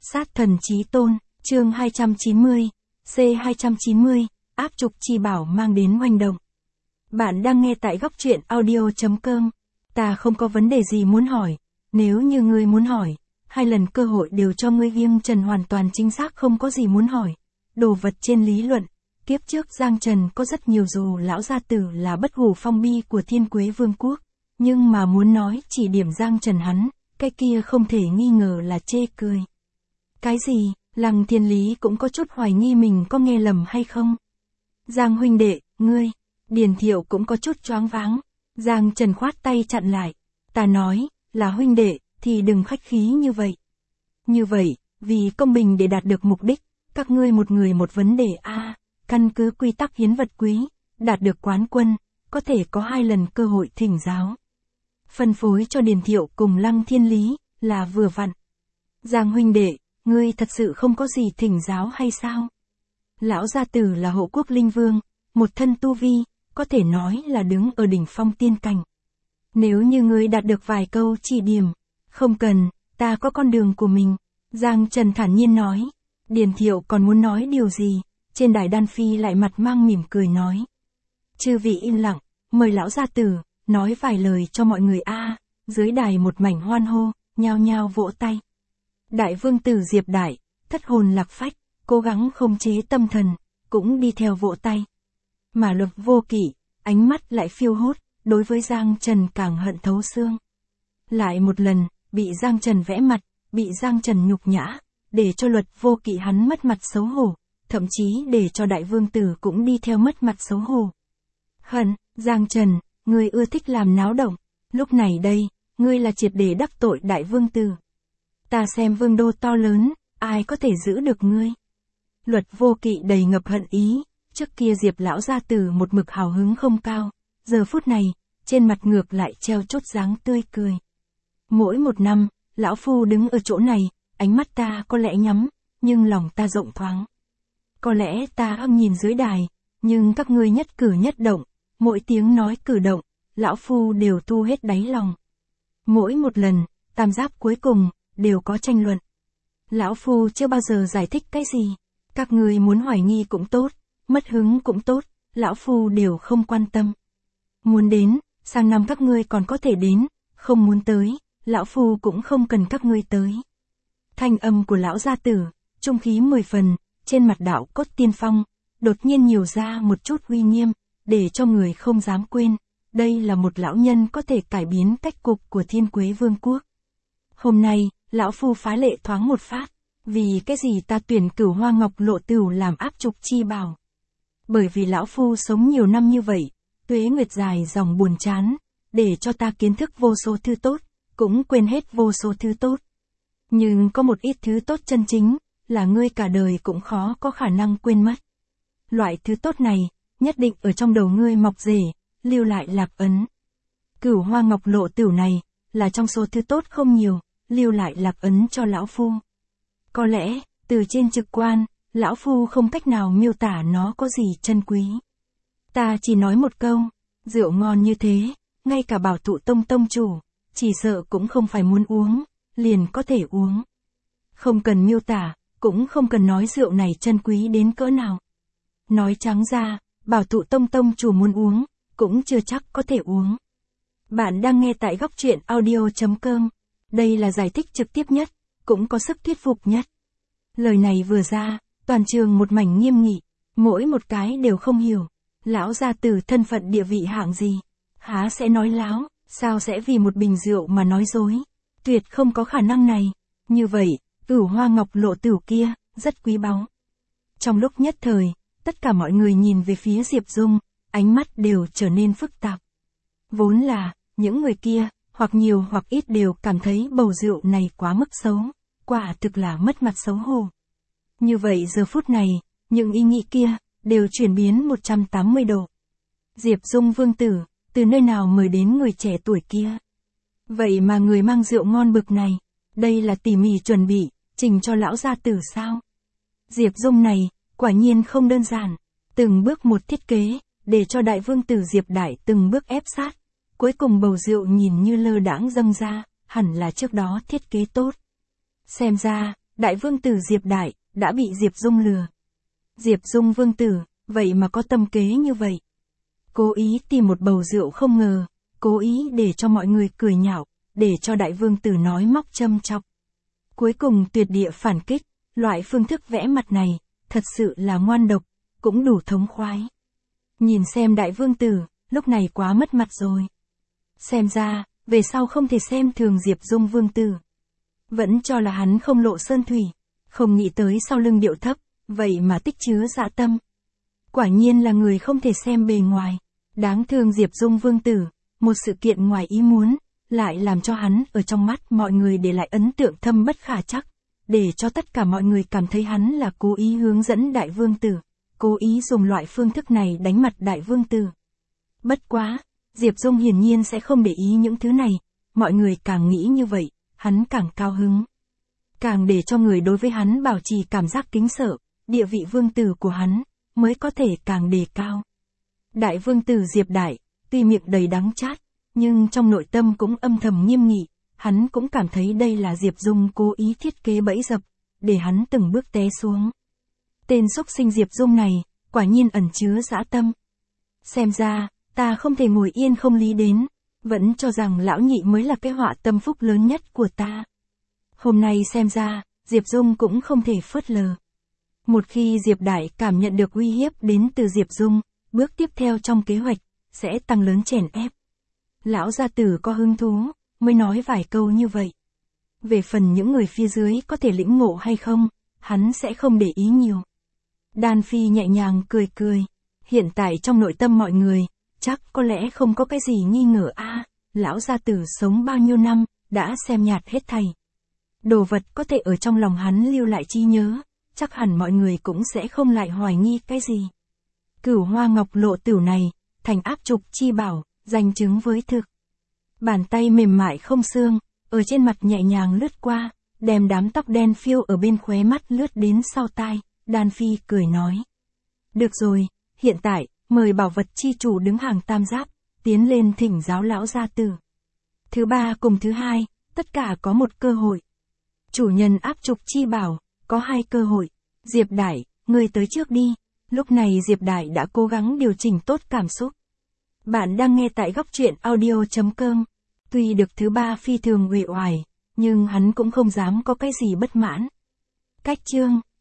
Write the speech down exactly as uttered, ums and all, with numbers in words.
Sát thần chí tôn, chương hai trăm chín mươi, C hai trăm chín mươi, áp trục chi bảo mang đến oanh động. Bạn đang nghe tại góc truyện audio chấm com. Ta không có vấn đề gì muốn hỏi, nếu như ngươi muốn hỏi, hai lần cơ hội đều cho ngươi Giang Trần hoàn toàn chính xác không có gì muốn hỏi. Đồ vật trên lý luận, kiếp trước Giang Trần có rất nhiều dù lão gia tử là bất hủ phong bi của Thiên Quế Vương quốc, nhưng mà muốn nói chỉ điểm Giang Trần hắn, cái kia không thể nghi ngờ là chê cười. Cái gì, Lăng Thiên Lý cũng có chút hoài nghi mình có nghe lầm hay không? Giang huynh đệ, ngươi, Điền Thiệu cũng có chút choáng váng. Giang Trần khoát tay chặn lại. Ta nói, là huynh đệ, thì đừng khách khí như vậy. Như vậy, vì công bình để đạt được mục đích, các ngươi một người một vấn đề a, à, căn cứ quy tắc hiến vật quý, đạt được quán quân, có thể có hai lần cơ hội thỉnh giáo. Phân phối cho Điền Thiệu cùng Lăng Thiên Lý, là vừa vặn. Giang huynh đệ, ngươi thật sự không có gì thỉnh giáo hay sao? Lão gia tử là hộ quốc linh vương, một thân tu vi, có thể nói là đứng ở đỉnh phong tiên cảnh. Nếu như ngươi đạt được vài câu chỉ điểm, không cần, ta có con đường của mình. Giang Trần thản nhiên nói. Điền Thiệu còn muốn nói điều gì, trên đài đan phi lại mặt mang mỉm cười nói. Chư vị im lặng, mời lão gia tử, nói vài lời cho mọi người a. À, dưới đài một mảnh hoan hô, nhao nhao vỗ tay. Đại vương tử Diệp Đại, thất hồn lạc phách, cố gắng không chế tâm thần, cũng đi theo vỗ tay. Mà Luật Vô Kỵ, ánh mắt lại phiêu hốt, đối với Giang Trần càng hận thấu xương. Lại một lần, bị Giang Trần vẽ mặt, bị Giang Trần nhục nhã, để cho Luật Vô Kỵ hắn mất mặt xấu hổ, thậm chí để cho đại vương tử cũng đi theo mất mặt xấu hổ. Hận, Giang Trần, ngươi ưa thích làm náo động, lúc này đây, ngươi là triệt để đắc tội đại vương tử. Ta xem vương đô to lớn, ai có thể giữ được ngươi? Luật Vô Kỵ đầy ngập hận ý, trước kia Diệp lão gia tử một mực hào hứng không cao, giờ phút này, trên mặt ngược lại treo chốt dáng tươi cười. Mỗi một năm, lão phu đứng ở chỗ này, ánh mắt ta có lẽ nhắm, nhưng lòng ta rộng thoáng. Có lẽ ta âm nhìn dưới đài, nhưng các ngươi nhất cử nhất động, mỗi tiếng nói cử động, lão phu đều thu hết đáy lòng. Mỗi một lần, tam giáp cuối cùng, đều có tranh luận. Lão phu chưa bao giờ giải thích cái gì, các ngươi muốn hoài nghi cũng tốt, mất hứng cũng tốt, lão phu đều không quan tâm. Muốn đến, sang năm các ngươi còn có thể đến, không muốn tới, lão phu cũng không cần các ngươi tới. Thanh âm của lão gia tử, trung khí mười phần, trên mặt đạo cốt tiên phong, đột nhiên nhiều ra một chút uy nghiêm, để cho người không dám quên, đây là một lão nhân có thể cải biến cách cục của Thiên Quế Vương quốc. Hôm nay, lão phu phái lệ thoáng một phát, vì cái gì ta tuyển Cửu Hoa Ngọc Lộ Tửu làm áp trục chi bảo? Bởi vì lão phu sống nhiều năm như vậy, tuế nguyệt dài dòng buồn chán, để cho ta kiến thức vô số thứ tốt, cũng quên hết vô số thứ tốt. Nhưng có một ít thứ tốt chân chính, là ngươi cả đời cũng khó có khả năng quên mất. Loại thứ tốt này, nhất định ở trong đầu ngươi mọc rễ, lưu lại lạc ấn. Cửu Hoa Ngọc Lộ Tửu này, là trong số thứ tốt không nhiều, lưu lại lạc ấn cho lão phu. Có lẽ, từ trên trực quan, lão phu không cách nào miêu tả nó có gì chân quý. Ta chỉ nói một câu, rượu ngon như thế, ngay cả Bảo Thụ Tông tông chủ, chỉ sợ cũng không phải muốn uống, liền có thể uống. Không cần miêu tả, cũng không cần nói rượu này chân quý đến cỡ nào. Nói trắng ra, Bảo Thụ Tông tông chủ muốn uống, cũng chưa chắc có thể uống. Bạn đang nghe tại góc truyện audio chấm com. Đây là giải thích trực tiếp nhất, cũng có sức thuyết phục nhất. Lời này vừa ra, toàn trường một mảnh nghiêm nghị, mỗi một cái đều không hiểu. Lão gia tử thân phận địa vị hạng gì? Há sẽ nói láo, sao sẽ vì một bình rượu mà nói dối? Tuyệt không có khả năng này. Như vậy, Cửu Hoa Ngọc Lộ Tửu kia, rất quý báu. Trong lúc nhất thời, tất cả mọi người nhìn về phía Diệp Dung, ánh mắt đều trở nên phức tạp. Vốn là, những người kia, hoặc nhiều hoặc ít đều cảm thấy bầu rượu này quá mức xấu, quả thực là mất mặt xấu hổ. Như vậy giờ phút này, những ý nghĩ kia, đều chuyển biến một trăm tám mươi độ. Diệp Dung vương tử, từ nơi nào mời đến người trẻ tuổi kia? Vậy mà người mang rượu ngon bực này, đây là tỉ mỉ chuẩn bị, trình cho lão gia tử sao? Diệp Dung này, quả nhiên không đơn giản, từng bước một thiết kế, để cho đại vương tử Diệp Đại từng bước ép sát. Cuối cùng bầu rượu nhìn như lơ đãng dâng ra, hẳn là trước đó thiết kế tốt. Xem ra, Đại vương tử Diệp Đại, đã bị Diệp Dung lừa. Diệp Dung vương tử, vậy mà có tâm kế như vậy. Cố ý tìm một bầu rượu không ngờ, cố ý để cho mọi người cười nhạo, để cho đại vương tử nói móc châm chọc. Cuối cùng tuyệt địa phản kích, loại phương thức vẽ mặt này, thật sự là ngoan độc, cũng đủ thống khoái. Nhìn xem đại vương tử, lúc này quá mất mặt rồi. Xem ra, về sau không thể xem thường Diệp Dung vương tử. Vẫn cho là hắn không lộ sơn thủy, không nghĩ tới sau lưng điệu thấp, vậy mà tích chứa dạ tâm. Quả nhiên là người không thể xem bề ngoài. Đáng thương Diệp Dung vương tử, một sự kiện ngoài ý muốn, lại làm cho hắn ở trong mắt mọi người để lại ấn tượng thâm bất khả trắc, để cho tất cả mọi người cảm thấy hắn là cố ý hướng dẫn đại vương tử, cố ý dùng loại phương thức này đánh mặt đại vương tử. Bất quá, Diệp Dung hiển nhiên sẽ không để ý những thứ này, mọi người càng nghĩ như vậy, hắn càng cao hứng. Càng để cho người đối với hắn bảo trì cảm giác kính sợ, địa vị vương tử của hắn, mới có thể càng đề cao. Đại vương tử Diệp Đại, tuy miệng đầy đắng chát, nhưng trong nội tâm cũng âm thầm nghiêm nghị, hắn cũng cảm thấy đây là Diệp Dung cố ý thiết kế bẫy dập, để hắn từng bước té xuống. Tên xúc sinh Diệp Dung này, quả nhiên ẩn chứa dã tâm. Xem ra, ta không thể ngồi yên không lý đến, vẫn cho rằng lão nhị mới là cái họa tâm phúc lớn nhất của ta. Hôm nay xem ra, Diệp Dung cũng không thể phớt lờ. Một khi Diệp Đại cảm nhận được uy hiếp đến từ Diệp Dung, bước tiếp theo trong kế hoạch, sẽ tăng lớn chèn ép. Lão gia tử có hứng thú, mới nói vài câu như vậy. Về phần những người phía dưới có thể lĩnh ngộ hay không, hắn sẽ không để ý nhiều. Đan Phi nhẹ nhàng cười cười. Hiện tại trong nội tâm mọi người, chắc có lẽ không có cái gì nghi ngờ a, lão gia tử sống bao nhiêu năm, đã xem nhạt hết thảy. Đồ vật có thể ở trong lòng hắn lưu lại trí nhớ, chắc hẳn mọi người cũng sẽ không lại hoài nghi cái gì. Cửu Hoa Ngọc Lộ Tửu này, thành áp trục chi bảo, danh chứng với thực. Bàn tay mềm mại không xương, ở trên mặt nhẹ nhàng lướt qua, đem đám tóc đen phiêu ở bên khóe mắt lướt đến sau tai, Đan Phi cười nói. Được rồi, hiện tại, mời bảo vật chi chủ đứng hàng tam giáp, tiến lên thỉnh giáo lão gia tử. Thứ ba cùng thứ hai, tất cả có một cơ hội. Chủ nhân áp trục chi bảo, có hai cơ hội. Diệp Đại, ngươi tới trước đi. Lúc này Diệp Đại đã cố gắng điều chỉnh tốt cảm xúc. Bạn đang nghe tại góc truyện audio chấm com. Tuy được thứ ba phi thường uể oải, nhưng hắn cũng không dám có cái gì bất mãn. Cách chương